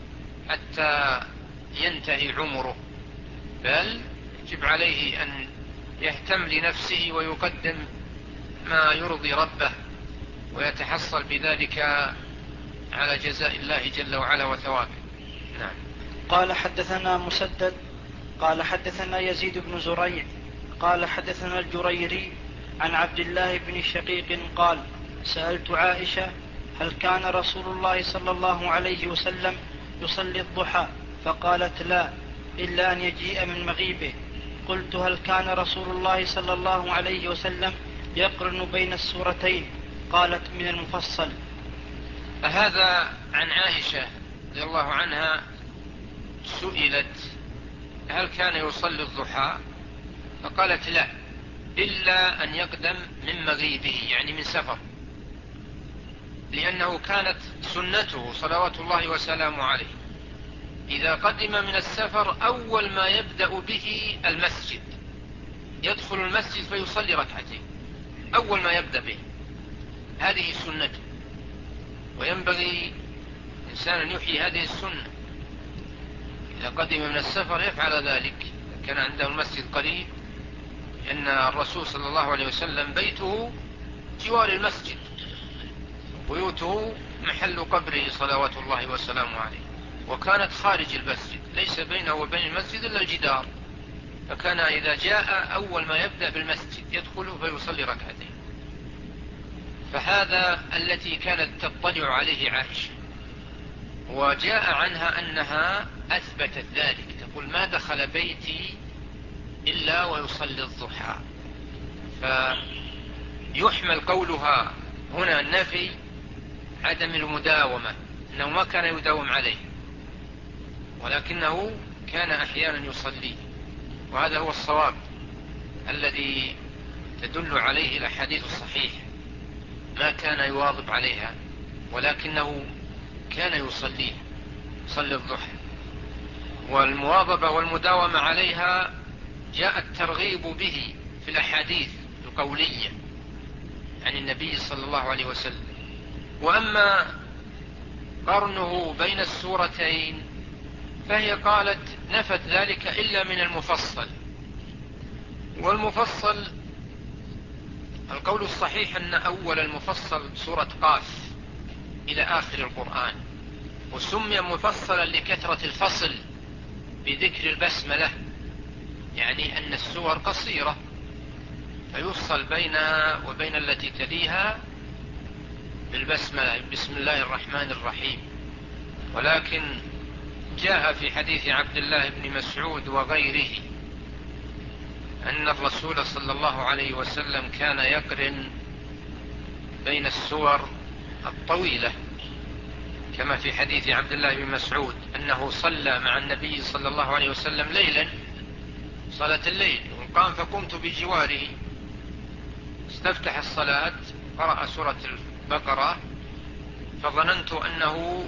حتى ينتهي عمره، بل يجب عليه أن يهتم لنفسه ويقدم ما يرضي ربه، ويتحصل بذلك على جزاء الله جل وعلا وثوابه. نعم. قال حدثنا مسدد قال حدثنا يزيد بن زريع قال حدثنا الجريري عن عبد الله بن شقيق قال: سألت عائشة: هل كان رسول الله صلى الله عليه وسلم يصلي الضحى؟ فقالت: لا، إلا أن يجيء من مغيبه. قلت: هل كان رسول الله صلى الله عليه وسلم يقرن بين السورتين؟ قالت: من المفصل. هذا عن عائشة رضي الله عنها، سئلت: هل كان يصلي الضحى؟ فقالت: لا، إلا أن يقدم من مغيبه، يعني من سفر، لأنه كانت سنته صلوات الله وسلامه عليه إذا قدم من السفر أول ما يبدأ به المسجد، يدخل المسجد فيصلي ركعتين أول ما يبدأ به، هذه سنته، وينبغي إنسان أن يحيي هذه السنة. إذا قدم من السفر يفعل ذلك، كان عنده المسجد قريب، لأن الرسول صلى الله عليه وسلم بيته جوار المسجد، بيوته محل قبره صلوات الله وسلامه عليه، وكانت خارج المسجد، ليس بينه وبين المسجد إلا الجدار، فكان إذا جاء أول ما يبدأ بالمسجد يدخل فيصلي ركعتين. فهذا التي كانت تطلع عليه عائشة، وجاء عنها أنها أثبتت ذلك، تقول: ما دخل بيتي إلا ويصلي الضحى. فيحمل قولها هنا النفي عدم المداومة، أنه ما كان يداوم عليه، ولكنه كان أحيانا يصلي، وهذا هو الصواب الذي تدل عليه الأحاديث الصحيحة، ما كان يواظب عليها، ولكنه كان يصليه، يصلي الضحى. والمواظبة والمداومة عليها جاء الترغيب به في الأحاديث القولية عن النبي صلى الله عليه وسلم. وأما قرنه بين السورتين فهي قالت: نفت ذلك إلا من المفصل. والمفصل القول الصحيح أن أول المفصل سورة قاف إلى آخر القرآن، وسمي مفصلا لكثرة الفصل بذكر البسملة، يعني أن السور قصيرة فيفصل بينها وبين التي تليها بالبسملة، بسم الله الرحمن الرحيم. ولكن جاء في حديث عبد الله بن مسعود وغيره أن الرسول صلى الله عليه وسلم كان يقرن بين السور الطويلة، كما في حديث عبد الله بن مسعود أنه صلى مع النبي صلى الله عليه وسلم ليلا صلاة الليل وقام فقمت بجواره، استفتح الصلاة قرأ سورة البقرة فظننت أنه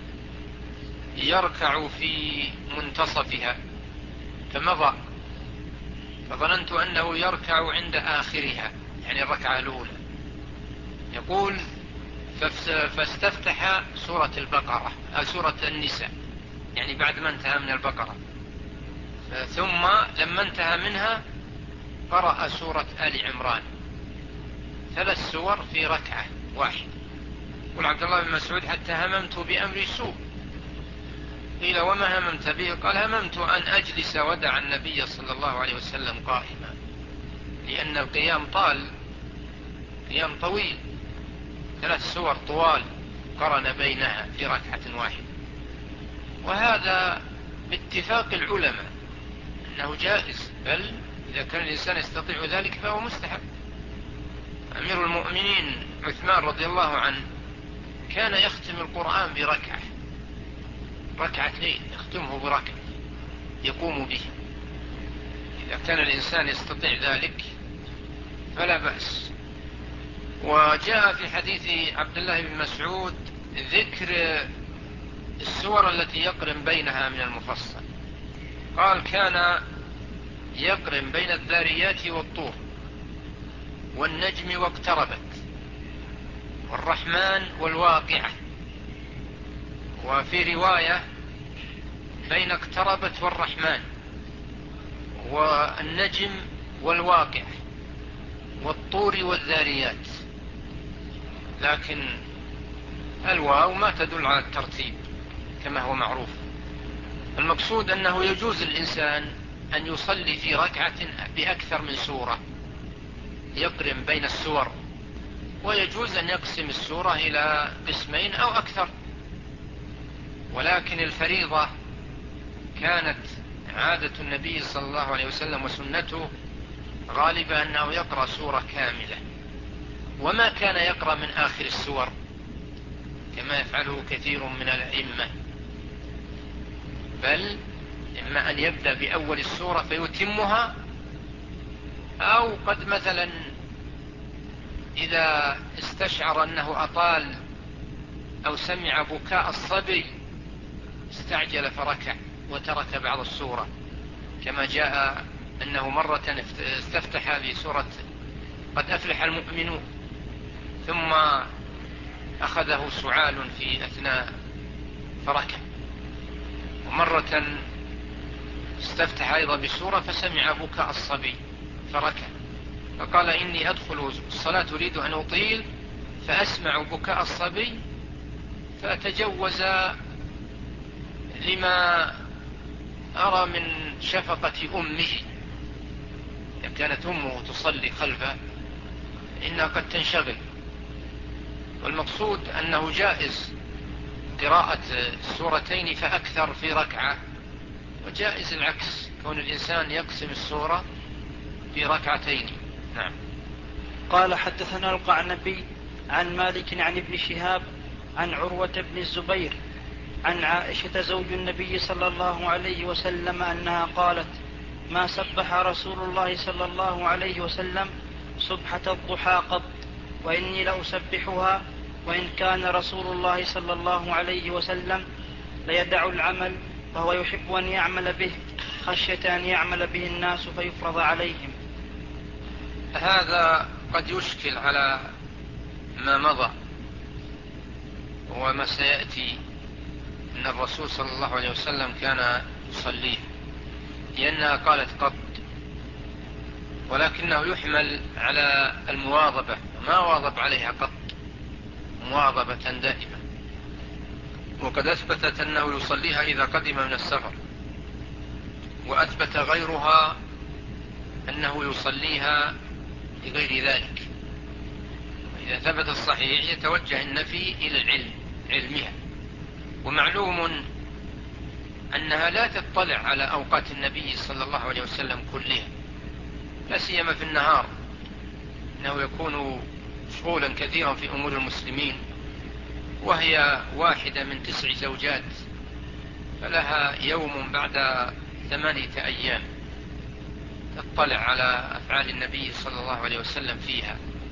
يركع في منتصفها فمضى، فظننت أنه يركع عند آخرها يعني الركعة الأولى. يقول فاستفتح سورة البقرة سورة النساء يعني بعد ما انتهى من البقرة، ثم لما انتهى منها قرأ سورة آل عمران، ثلاث سور في ركعة واحدة. يقول عبد الله بن مسعود حتى هممت بأمر سوء. قيل وما هممت به؟ قال هممت أن أجلس ودع النبي صلى الله عليه وسلم قائما، لأن القيام طال، قيام طويل، ثلاث سور طوال قرن بينها في ركعة واحدة. وهذا باتفاق العلماء أنه جائز، بل إذا كان الإنسان يستطيع ذلك فهو مستحب. أمير المؤمنين عثمان رضي الله عنه كان يختم القرآن بركعة، ركعتين يختمه بركعة يقوم به. إذا كان الإنسان يستطيع ذلك فلا بأس. وجاء في حديث عبد الله بن مسعود ذكر السور التي يقرن بينها من المفصل، قال كان يقرن بين الذاريات والطور والنجم واقتربت والرحمن والواقعة، وفي رواية بين اقتربت والرحمن والنجم والواقع والطور والذاريات، لكن الواو ما تدل على الترتيب كما هو معروف. المقصود أنه يجوز الإنسان أن يصلي في ركعة بأكثر من سورة، يقرن بين السور، ويجوز أن يقسم السورة إلى قسمين أو أكثر. ولكن الفريضة كانت عادة النبي صلى الله عليه وسلم وسنته غالبا أنه يقرأ سورة كاملة، وما كان يقرأ من آخر السور كما يفعله كثير من الأئمة، بل إما أن يبدأ بأول السورة فيتمها، أو قد مثلا إذا استشعر أنه أطال أو سمع بكاء الصبي استعجل فركع وترك بعض السورة، كما جاء أنه مرة استفتح بسورة قد أفلح المؤمنون ثم أخذه سعال في أثناء فركع، ومرة استفتح أيضا بسورة فسمع بكاء الصبي فركع، فقال إني أدخل الصلاة أريد أن أطيل فأسمع بكاء الصبي فأتجوز لما أرى من شفقة أمه، إذا كانت أمه تصلي خلفه إنها قد تنشغل. والمقصود أنه جائز قراءة سورتين فأكثر في ركعة، وجائز العكس، كون الإنسان يقسم السورة في ركعتين. نعم. قال حدثنا القعنبي عن مالك عن ابن شهاب عن عروة بن الزبير عن عائشة زوج النبي صلى الله عليه وسلم أنها قالت: ما سبح رسول الله صلى الله عليه وسلم سبحة الضحى قط، وإني لأسبحها، وإن كان رسول الله صلى الله عليه وسلم ليدع العمل وهو يحب أن يعمل به خشية أن يعمل به الناس فيفرض عليهم. هذا قد يشكل على ما مضى وما سيأتي، أن الرسول صلى الله عليه وسلم كان يصليه، لأنها قالت قط، ولكنه يحمل على المواظبة، ما واظب عليها قط مواظبة دائمة، وقد أثبتت أنه يصليها إذا قدم من السفر، وأثبت غيرها أنه يصليها لغير ذلك. إذا ثبت الصحيح يتوجه النفي إلى العلم، علمها. ومعلوم أنها لا تطلع على أوقات النبي صلى الله عليه وسلم كلها، لا سيما في النهار، إنه يكون مشغولا كثيرا في أمور المسلمين، وهي واحدة من تسع زوجات، فلها يوم بعد ثمانية أيام تطلع على أفعال النبي صلى الله عليه وسلم فيها،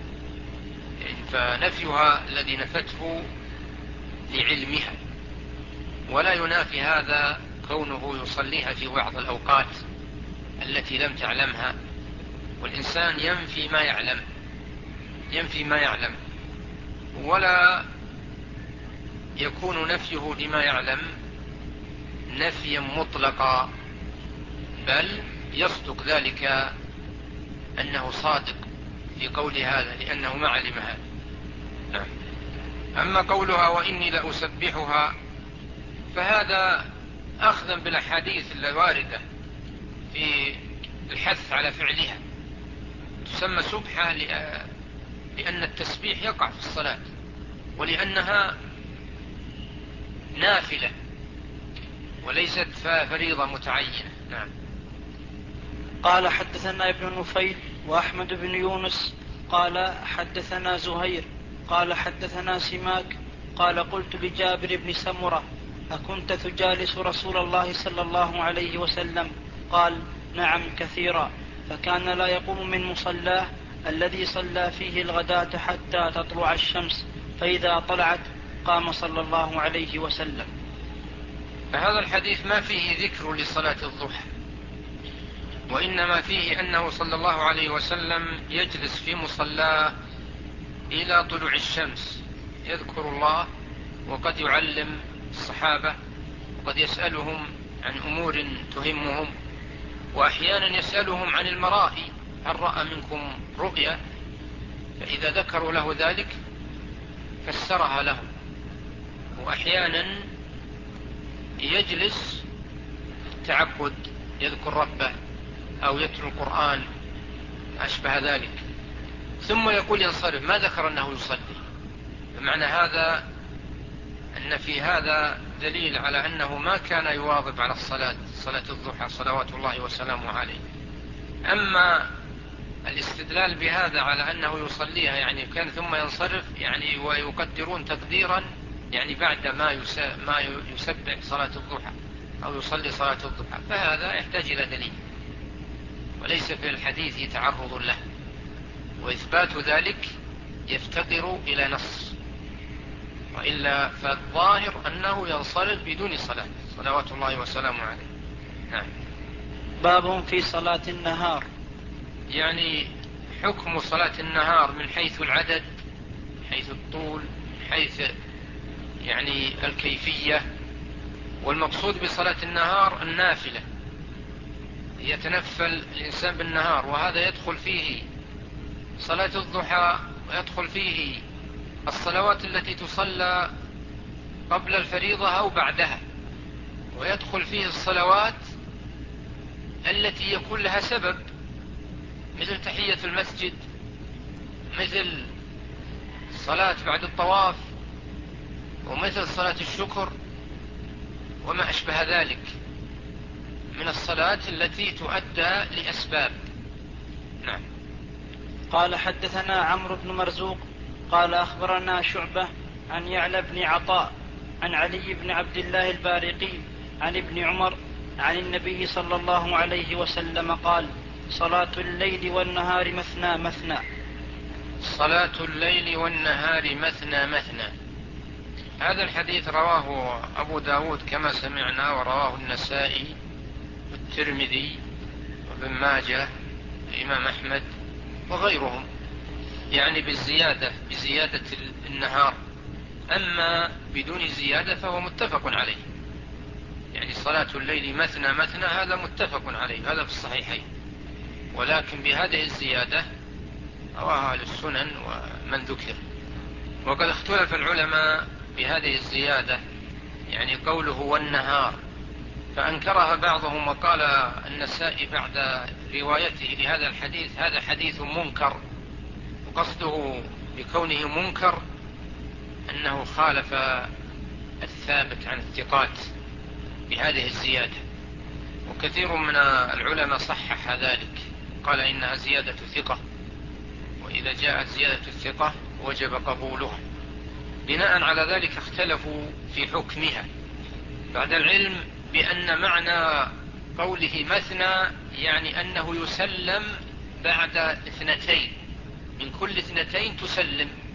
فنفيها الذي نفته لعلمها، ولا ينافي هذا كونه يصليها في بعض الأوقات التي لم تعلمها. والإنسان ينفي ما يعلم ينفي ما يعلم ولا يكون نفيه لما يعلم نفيا مطلقا، بل يصدق ذلك أنه صادق في قول هذا لأنه ما علم هذا. نعم. أما قولها وإني لأسبحها فهذا أخذا بالأحاديث الواردة في الحث على فعلها، تسمى سبحة لأن التسبيح يقع في الصلاة ولأنها نافلة وليست فريضة متعينة. نعم. قال حدثنا ابن نفيل وأحمد بن يونس قال حدثنا زهير قال حدثنا سماك قال قلت لجابر بن سمرة أكنت تجالس رسول الله صلى الله عليه وسلم؟ قال نعم كثيرا، فكان لا يقوم من مصلاه الذي صلى فيه الغداة حتى تطلع الشمس، فإذا طلعت قام صلى الله عليه وسلم. فهذا الحديث ما فيه ذكر لصلاة الضحى، وإنما فيه أنه صلى الله عليه وسلم يجلس في مصلاه إلى طلوع الشمس يذكر الله، وقد يعلم الصحابة، وقد يسألهم عن أمور تهمهم، وأحيانا يسألهم عن المرائي، هل رأى منكم رؤيا؟ فإذا ذكروا له ذلك فسرها لهم. وأحيانا يجلس تعبد يذكر ربه أو يتلو القرآن أشبه ذلك، ثم يقول ينصرف، ما ذكر أنه يصلي. بمعنى هذا أن في هذا دليل على أنه ما كان يواظب على الصلاة، صلاة الضحى صلوات الله وسلامه عليه. أما الاستدلال بهذا على أنه يصليها يعني كان ثم ينصرف، يعني ويقدرون تقديرا يعني بعد ما ما يسبح صلاة الضحى أو يصلي صلاة الضحى، فهذا يحتاج إلى دليل، وليس في الحديث تعرض له، وإثبات ذلك يفتقر إلى نص، وإلا فالظاهر أنه ينصرف بدون صلاة صلوات الله وسلامه عليه. نعم. باب في صلاة النهار، يعني حكم صلاة النهار من حيث العدد، من حيث الطول، من حيث يعني الكيفية. والمقصود بصلاة النهار النافلة، يتنفل الإنسان بالنهار، وهذا يدخل فيه صلاة الضحى، ويدخل فيه الصلوات التي تصلى قبل الفريضة أو بعدها، ويدخل فيه الصلوات التي يكون لها سبب، مثل تحية المسجد، مثل صلاة بعد الطواف، ومثل صلاة الشكر، وما أشبه ذلك من الصلاة التي تؤدى لأسباب. نعم. قال حدثنا عمرو بن مرزوق قال أخبرنا شعبة عن يعلى بن عطاء عن علي بن عبد الله البارقي عن ابن عمر عن النبي صلى الله عليه وسلم قال صلاة الليل والنهار مثنى مثنى. صلاة الليل والنهار مثنى مثنى، هذا الحديث رواه أبو داود كما سمعنا، ورواه النسائي والترمذي وابن ماجه الإمام أحمد وغيرهم، يعني بالزيادة بزيادة النهار. أما بدون زيادة فهو متفق عليه، يعني صلاة الليل مثنى مثنى هذا متفق عليه، هذا في الصحيحين، ولكن بهذه الزيادة رواه أهل السنن ومن ذكر. وقد اختلف العلماء بهذه الزيادة، يعني قوله والنهار، فأنكرها بعضهم وقال النسائي بعد روايته لهذا الحديث هذا حديث منكر، وقصده بكونه منكر أنه خالف الثابت عن الثقات، بهذه الزيادة، وكثير من العلماء صحح ذلك، قال إنها زيادة ثقة، وإذا جاءت زيادة الثقة وجب قبولها. بناء على ذلك اختلفوا في حكمها بعد العلم بأن معنى قوله مثنى يعني أنه يسلم بعد اثنتين، من كل اثنتين تسلم،